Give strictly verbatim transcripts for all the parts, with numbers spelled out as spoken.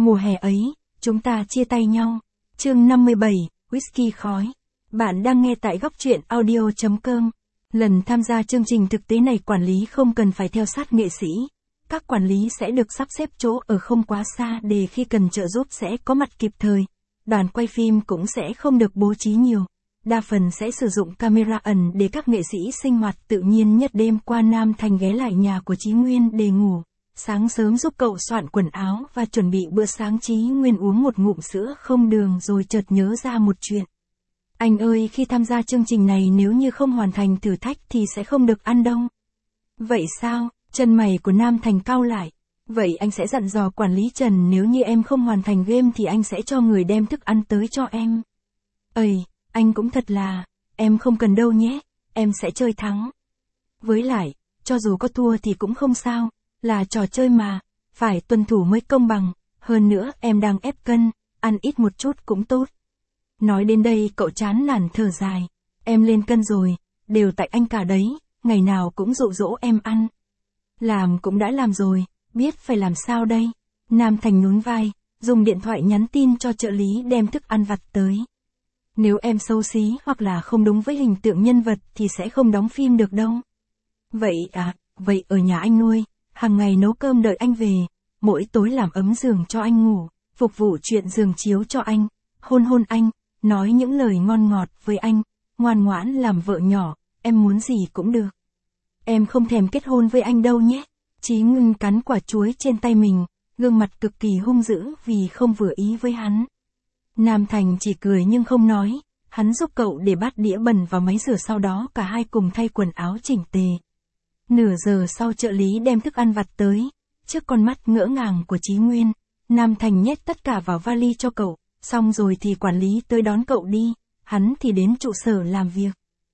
Mùa hè ấy, chúng ta chia tay nhau. Chương năm mươi bảy, Whisky khói. Bạn đang nghe tại góc truyện audio chấm com. Lần tham gia chương trình thực tế này quản lý không cần phải theo sát nghệ sĩ. Các quản lý sẽ được sắp xếp chỗ ở không quá xa để khi cần trợ giúp sẽ có mặt kịp thời. Đoàn quay phim cũng sẽ không được bố trí nhiều. Đa phần sẽ sử dụng camera ẩn để các nghệ sĩ sinh hoạt tự nhiên nhất. Đêm qua Nam Thành ghé lại nhà của Chí Nguyên để ngủ. Sáng sớm giúp cậu soạn quần áo và chuẩn bị bữa sáng. Chí Nguyên uống một ngụm sữa không đường rồi chợt nhớ ra một chuyện. Anh ơi, khi tham gia chương trình này nếu như không hoàn thành thử thách thì sẽ không được ăn đâu. Vậy sao? Chân mày của Nam Thành cau lại. Vậy anh sẽ dặn dò quản lý Trần nếu như em không hoàn thành game thì anh sẽ cho người đem thức ăn tới cho em. Ây, anh cũng thật là, em không cần đâu nhé, em sẽ chơi thắng. Với lại, cho dù có thua thì cũng không sao, là trò chơi mà, phải tuân thủ mới công bằng, hơn nữa em đang ép cân, ăn ít một chút cũng tốt. Nói đến đây cậu chán nản thở dài, em lên cân rồi, đều tại anh cả đấy, ngày nào cũng dụ dỗ em ăn. Làm cũng đã làm rồi, biết phải làm sao đây. Nam Thành nhún vai, dùng điện thoại nhắn tin cho trợ lý đem thức ăn vặt tới. Nếu em xấu xí hoặc là không đúng với hình tượng nhân vật thì sẽ không đóng phim được đâu. Vậy à, vậy ở nhà anh nuôi, hàng ngày nấu cơm đợi anh về, mỗi tối làm ấm giường cho anh ngủ, phục vụ chuyện giường chiếu cho anh, hôn hôn anh, nói những lời ngon ngọt với anh, ngoan ngoãn làm vợ nhỏ, em muốn gì cũng được. Em không thèm kết hôn với anh đâu nhé. Chí Ngưng cắn quả chuối trên tay mình, gương mặt cực kỳ hung dữ vì không vừa ý với hắn. Nam Thành chỉ cười nhưng không nói, hắn giúp cậu để bát đĩa bẩn vào máy rửa, sau đó cả hai cùng thay quần áo chỉnh tề. Nửa giờ sau trợ lý đem thức ăn vặt tới, trước con mắt ngỡ ngàng của Chí Nguyên, Nam Thành nhét tất cả vào vali cho cậu, xong rồi thì quản lý tới đón cậu đi, hắn thì đến trụ sở làm việc.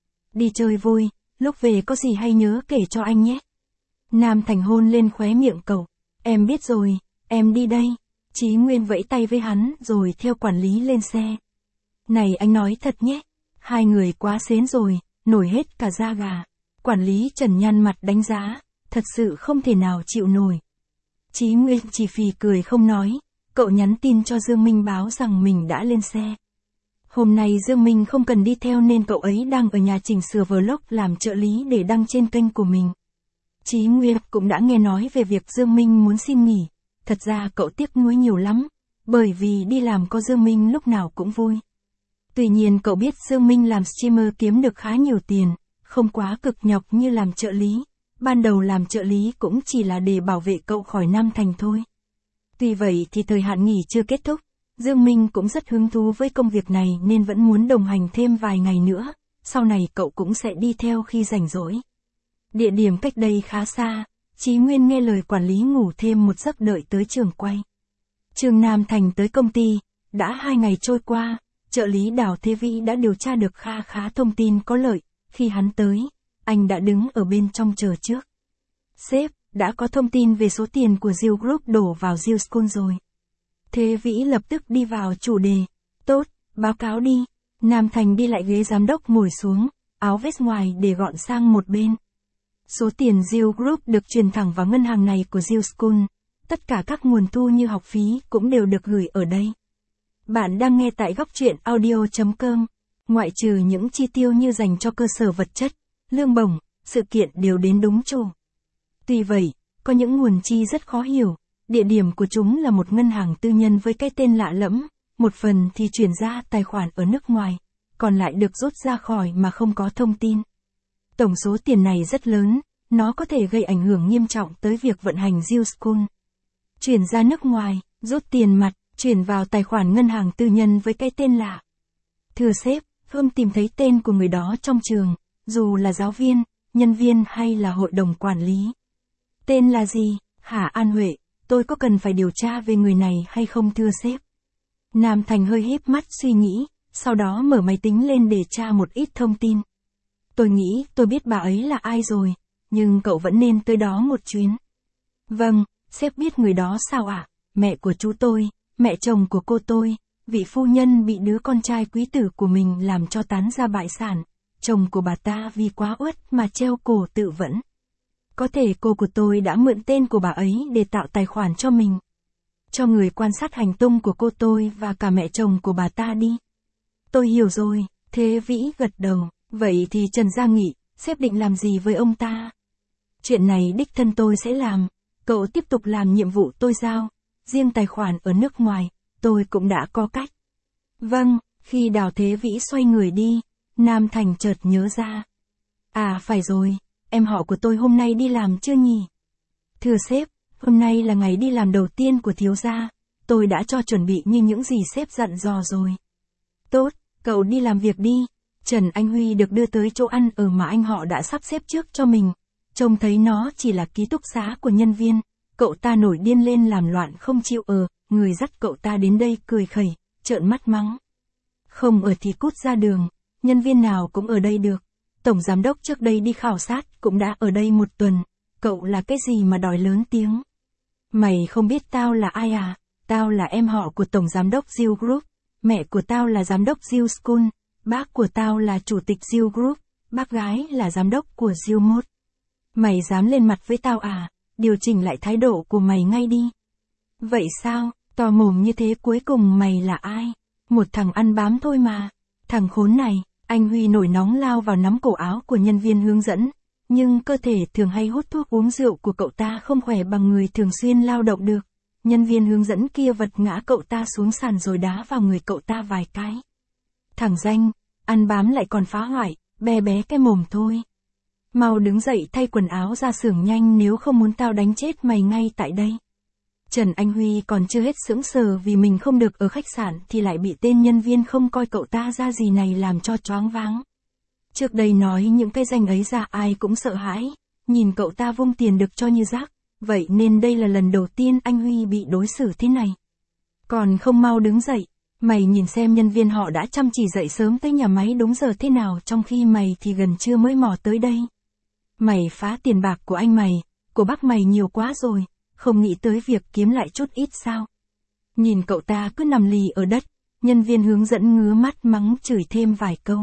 Đi chơi vui, lúc về có gì hay nhớ kể cho anh nhé. Nam Thành hôn lên khóe miệng cậu, em biết rồi, em đi đây. Chí Nguyên vẫy tay với hắn rồi theo quản lý lên xe. Này anh nói thật nhé, hai người quá xến rồi, nổi hết cả da gà. Quản lý Trần nhăn mặt đánh giá, thật sự không thể nào chịu nổi. Chí Nguyên chỉ phì cười không nói, cậu nhắn tin cho Dương Minh báo rằng mình đã lên xe. Hôm nay Dương Minh không cần đi theo nên cậu ấy đang ở nhà chỉnh sửa vlog làm trợ lý để đăng trên kênh của mình. Chí Nguyên cũng đã nghe nói về việc Dương Minh muốn xin nghỉ. Thật ra cậu tiếc nuối nhiều lắm, bởi vì đi làm có Dương Minh lúc nào cũng vui. Tuy nhiên cậu biết Dương Minh làm streamer kiếm được khá nhiều tiền, không quá cực nhọc như làm trợ lý. Ban đầu làm trợ lý cũng chỉ là để bảo vệ cậu khỏi Nam Thành thôi. Tuy vậy thì thời hạn nghỉ chưa kết thúc, Dương Minh cũng rất hứng thú với công việc này nên vẫn muốn đồng hành thêm vài ngày nữa, sau này cậu cũng sẽ đi theo khi rảnh rỗi. Địa điểm cách đây khá xa. Chí Nguyên nghe lời quản lý ngủ thêm một giấc đợi tới trường quay. Trương Nam Thành tới công ty, đã hai ngày trôi qua, trợ lý Đào Thế Vĩ đã điều tra được kha khá thông tin có lợi, khi hắn tới, anh đã đứng ở bên trong chờ trước. Sếp, đã có thông tin về số tiền của Diêu Group đổ vào Diêu School rồi. Thế Vĩ lập tức đi vào chủ đề, tốt, báo cáo đi. Nam Thành đi lại ghế giám đốc ngồi xuống, áo vest ngoài để gọn sang một bên. Số tiền Diêu Group được truyền thẳng vào ngân hàng này của Diêu School, tất cả các nguồn thu như học phí cũng đều được gửi ở đây. Bạn đang nghe tại góc truyện audio chấm com, ngoại trừ những chi tiêu như dành cho cơ sở vật chất, lương bổng, sự kiện đều đến đúng chỗ. Tuy vậy, có những nguồn chi rất khó hiểu, địa điểm của chúng là một ngân hàng tư nhân với cái tên lạ lẫm, một phần thì chuyển ra tài khoản ở nước ngoài, còn lại được rút ra khỏi mà không có thông tin. Tổng số tiền này rất lớn, nó có thể gây ảnh hưởng nghiêm trọng tới việc vận hành Diêu School. Chuyển ra nước ngoài, rút tiền mặt, chuyển vào tài khoản ngân hàng tư nhân với cái tên lạ. Thưa sếp, không tìm thấy tên của người đó trong trường, dù là giáo viên, nhân viên hay là hội đồng quản lý. Tên là gì? Hả An Huệ, tôi có cần phải điều tra về người này hay không thưa sếp? Nam Thành hơi híp mắt suy nghĩ, sau đó mở máy tính lên để tra một ít thông tin. Tôi nghĩ tôi biết bà ấy là ai rồi, nhưng cậu vẫn nên tới đó một chuyến. Vâng, sếp biết người đó sao ạ? À? Mẹ của chú tôi, mẹ chồng của cô tôi, vị phu nhân bị đứa con trai quý tử của mình làm cho tán ra bại sản. Chồng của bà ta vì quá uất mà treo cổ tự vẫn. Có thể cô của tôi đã mượn tên của bà ấy để tạo tài khoản cho mình. cho người quan sát hành tung của cô tôi và cả mẹ chồng của bà ta đi. Tôi hiểu rồi, Thế Vĩ gật đầu, vậy thì Trần Gia Nghị, sếp định làm gì với ông ta? Chuyện này đích thân tôi sẽ làm, cậu tiếp tục làm nhiệm vụ tôi giao, riêng tài khoản ở nước ngoài, tôi cũng đã có cách. Vâng, khi Đào Thế Vĩ xoay người đi, Nam Thành chợt nhớ ra. À phải rồi, em họ của tôi hôm nay đi làm chưa nhỉ? Thưa sếp, hôm nay là ngày đi làm đầu tiên của thiếu gia, tôi đã cho chuẩn bị như những gì sếp dặn dò rồi. Tốt, cậu đi làm việc đi. Trần Anh Huy được đưa tới chỗ ăn ở mà anh họ đã sắp xếp trước cho mình. Trông thấy nó chỉ là ký túc xá của nhân viên, cậu ta nổi điên lên làm loạn không chịu ở, người dắt cậu ta đến đây cười khẩy, trợn mắt mắng. Không ở thì cút ra đường, nhân viên nào cũng ở đây được. Tổng giám đốc trước đây đi khảo sát cũng đã ở đây một tuần, cậu là cái gì mà đòi lớn tiếng. Mày không biết tao là ai à? Tao là em họ của tổng giám đốc Diêu Group, mẹ của tao là giám đốc Diêu School, bác của tao là chủ tịch Diêu Group, bác gái là giám đốc của Diêu Mốt. Mày dám lên mặt với tao à? Điều chỉnh lại thái độ của mày ngay đi. Vậy sao, to mồm như thế cuối cùng mày là ai? Một thằng ăn bám thôi mà. Thằng khốn này, anh Huy nổi nóng lao vào nắm cổ áo của nhân viên hướng dẫn, nhưng cơ thể thường hay hút thuốc uống rượu của cậu ta không khỏe bằng người thường xuyên lao động được. Nhân viên hướng dẫn kia vật ngã cậu ta xuống sàn rồi đá vào người cậu ta vài cái. Thằng danh, ăn bám lại còn phá hoại, bé bé cái mồm thôi. Mau đứng dậy thay quần áo ra xưởng nhanh nếu không muốn tao đánh chết mày ngay tại đây. Trần Anh Huy còn chưa hết sững sờ vì mình không được ở khách sạn thì lại bị tên nhân viên không coi cậu ta ra gì này làm cho choáng váng. Trước đây nói những cái danh ấy ra ai cũng sợ hãi, nhìn cậu ta vung tiền được cho như rác, vậy nên đây là lần đầu tiên anh Huy bị đối xử thế này. Còn không mau đứng dậy, mày nhìn xem nhân viên họ đã chăm chỉ dậy sớm tới nhà máy đúng giờ thế nào trong khi mày thì gần trưa mới mò tới đây. Mày phá tiền bạc của anh mày, của bác mày nhiều quá rồi, không nghĩ tới việc kiếm lại chút ít sao. Nhìn cậu ta cứ nằm lì ở đất, nhân viên hướng dẫn ngứa mắt mắng chửi thêm vài câu.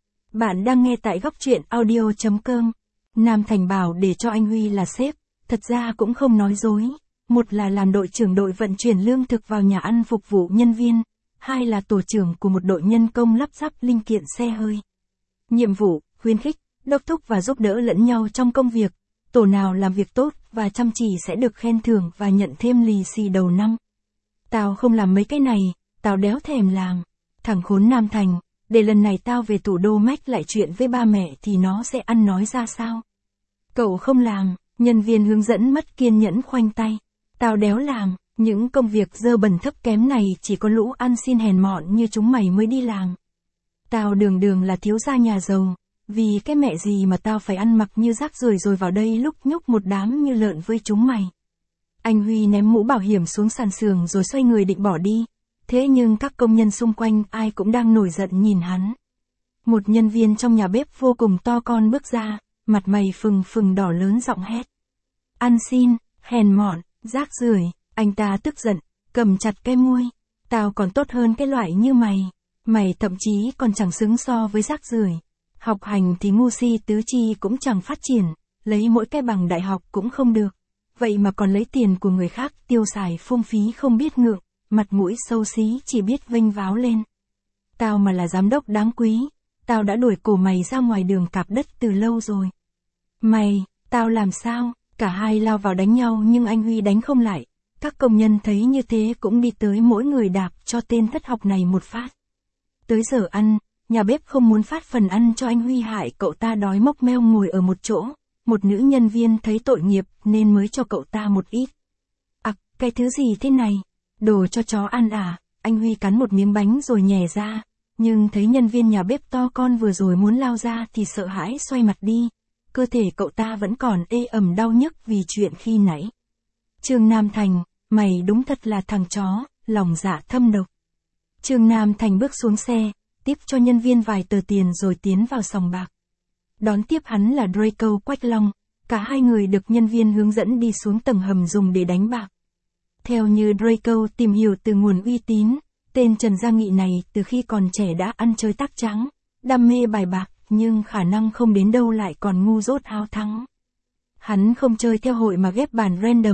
Bạn đang nghe tại góc truyện audio chấm com. Nam Thành bảo để cho anh Huy là sếp, thật ra cũng không nói dối. Một là làm đội trưởng đội vận chuyển lương thực vào nhà ăn phục vụ nhân viên, hai là tổ trưởng của một đội nhân công lắp ráp linh kiện xe hơi. Nhiệm vụ, khuyến khích, đốc thúc và giúp đỡ lẫn nhau trong công việc, tổ nào làm việc tốt và chăm chỉ sẽ được khen thưởng và nhận thêm lì xì đầu năm. Tao không làm mấy cái này, tao đéo thèm làm. Thằng khốn Nam Thành, để lần này tao về thủ đô mách lại chuyện với ba mẹ thì nó sẽ ăn nói ra sao? Cậu không làm, nhân viên hướng dẫn mất kiên nhẫn khoanh tay. Tao đéo làm, những công việc dơ bẩn thấp kém này chỉ có lũ ăn xin hèn mọn như chúng mày mới đi làm. Tao đường đường là thiếu gia nhà giàu, vì cái mẹ gì mà tao phải ăn mặc như rác rưởi rồi vào đây lúc nhúc một đám như lợn với chúng mày. Anh Huy ném mũ bảo hiểm xuống sàn xưởng rồi xoay người định bỏ đi. Thế nhưng các công nhân xung quanh ai cũng đang nổi giận nhìn hắn. Một nhân viên trong nhà bếp vô cùng to con bước ra, mặt mày phừng phừng đỏ lớn giọng hét. Ăn xin, hèn mọn, rác rưởi, anh ta tức giận, cầm chặt cái muôi. Tao còn tốt hơn cái loại như mày. Mày thậm chí còn chẳng xứng so với rác rưởi. Học hành thì ngu si tứ chi cũng chẳng phát triển, lấy mỗi cái bằng đại học cũng không được. Vậy mà còn lấy tiền của người khác tiêu xài phung phí không biết ngượng, mặt mũi xấu xí chỉ biết vênh váo lên. Tao mà là giám đốc đáng quý, tao đã đuổi cổ mày ra ngoài đường cạp đất từ lâu rồi. Mày, tao làm sao? Cả hai lao vào đánh nhau nhưng anh Huy đánh không lại. Các công nhân thấy như thế cũng đi tới mỗi người đạp cho tên thất học này một phát. Tới giờ ăn, nhà bếp không muốn phát phần ăn cho anh Huy hại cậu ta đói mốc meo ngồi ở một chỗ. Một nữ nhân viên thấy tội nghiệp nên mới cho cậu ta một ít. Ặc, à, cái thứ gì thế này? Đồ cho chó ăn à? Anh Huy cắn một miếng bánh rồi nhè ra. Nhưng thấy nhân viên nhà bếp to con vừa rồi muốn lao ra thì sợ hãi xoay mặt đi. Cơ thể cậu ta vẫn còn ê ẩm đau nhức vì chuyện khi nãy. Trương Nam Thành, mày đúng thật là thằng chó, lòng dạ thâm độc. Trương Nam Thành bước xuống xe, tiếp cho nhân viên vài tờ tiền rồi tiến vào sòng bạc. Đón tiếp hắn là Draco Quách Long, cả hai người được nhân viên hướng dẫn đi xuống tầng hầm dùng để đánh bạc. Theo như Draco tìm hiểu từ nguồn uy tín, tên Trần Gia Nghị này từ khi còn trẻ đã ăn chơi tắc trắng, đam mê bài bạc, nhưng khả năng không đến đâu lại còn ngu dốt háo thắng. Hắn không chơi theo hội mà ghép bàn random,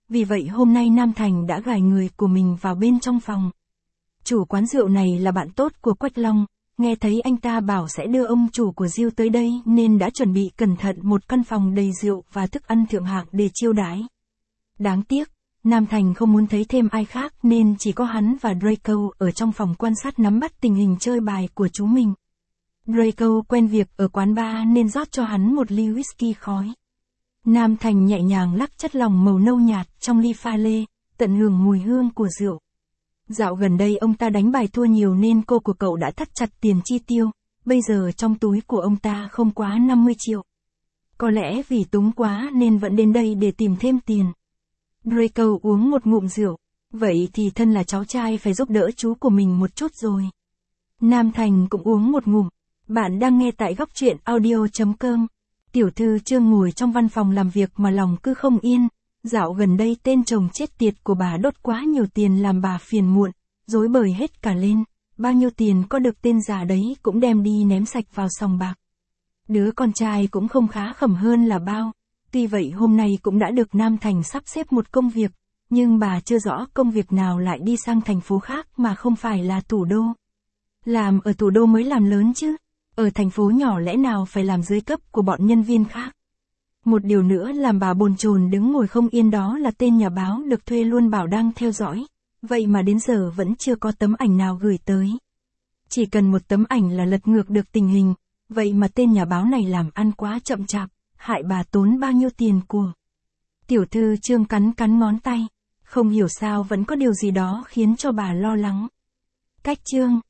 vì vậy hôm nay Nam Thành đã gài người của mình vào bên trong phòng. Chủ quán rượu này là bạn tốt của Quách Long, nghe thấy anh ta bảo sẽ đưa ông chủ của Diêu tới đây nên đã chuẩn bị cẩn thận một căn phòng đầy rượu và thức ăn thượng hạng để chiêu đãi. Đáng tiếc, Nam Thành không muốn thấy thêm ai khác nên chỉ có hắn và Draco ở trong phòng quan sát nắm bắt tình hình chơi bài của chú mình. Draco quen việc ở quán bar nên rót cho hắn một ly whisky khói. Nam Thành nhẹ nhàng lắc chất lỏng màu nâu nhạt trong ly pha lê, tận hưởng mùi hương của rượu. Dạo gần đây ông ta đánh bài thua nhiều nên cô của cậu đã thắt chặt tiền chi tiêu, bây giờ trong túi của ông ta không quá năm mươi triệu. Có lẽ vì túng quá nên vẫn đến đây để tìm thêm tiền. Draco uống một ngụm rượu, vậy thì thân là cháu trai phải giúp đỡ chú của mình một chút rồi. Nam Thành cũng uống một ngụm. Bạn đang nghe tại góc truyện audio chấm com. Tiểu thư Trương ngồi trong văn phòng làm việc mà lòng cứ không yên. Dạo gần đây tên chồng chết tiệt của bà đốt quá nhiều tiền làm bà phiền muộn, rối bời hết cả lên. Bao nhiêu tiền có được tên già đấy cũng đem đi ném sạch vào sòng bạc. Đứa con trai cũng không khá khẩm hơn là bao. Tuy vậy hôm nay cũng đã được Nam Thành sắp xếp một công việc, nhưng bà chưa rõ công việc nào lại đi sang thành phố khác mà không phải là thủ đô. Làm ở thủ đô mới làm lớn chứ, ở thành phố nhỏ lẽ nào phải làm dưới cấp của bọn nhân viên khác. Một điều nữa làm bà bồn chồn đứng ngồi không yên đó là tên nhà báo được thuê luôn bảo đang theo dõi, vậy mà đến giờ vẫn chưa có tấm ảnh nào gửi tới. Chỉ cần một tấm ảnh là lật ngược được tình hình, vậy mà tên nhà báo này làm ăn quá chậm chạp, hại bà tốn bao nhiêu tiền của. Tiểu thư Trương cắn cắn ngón tay, không hiểu sao vẫn có điều gì đó khiến cho bà lo lắng. Cách Trương,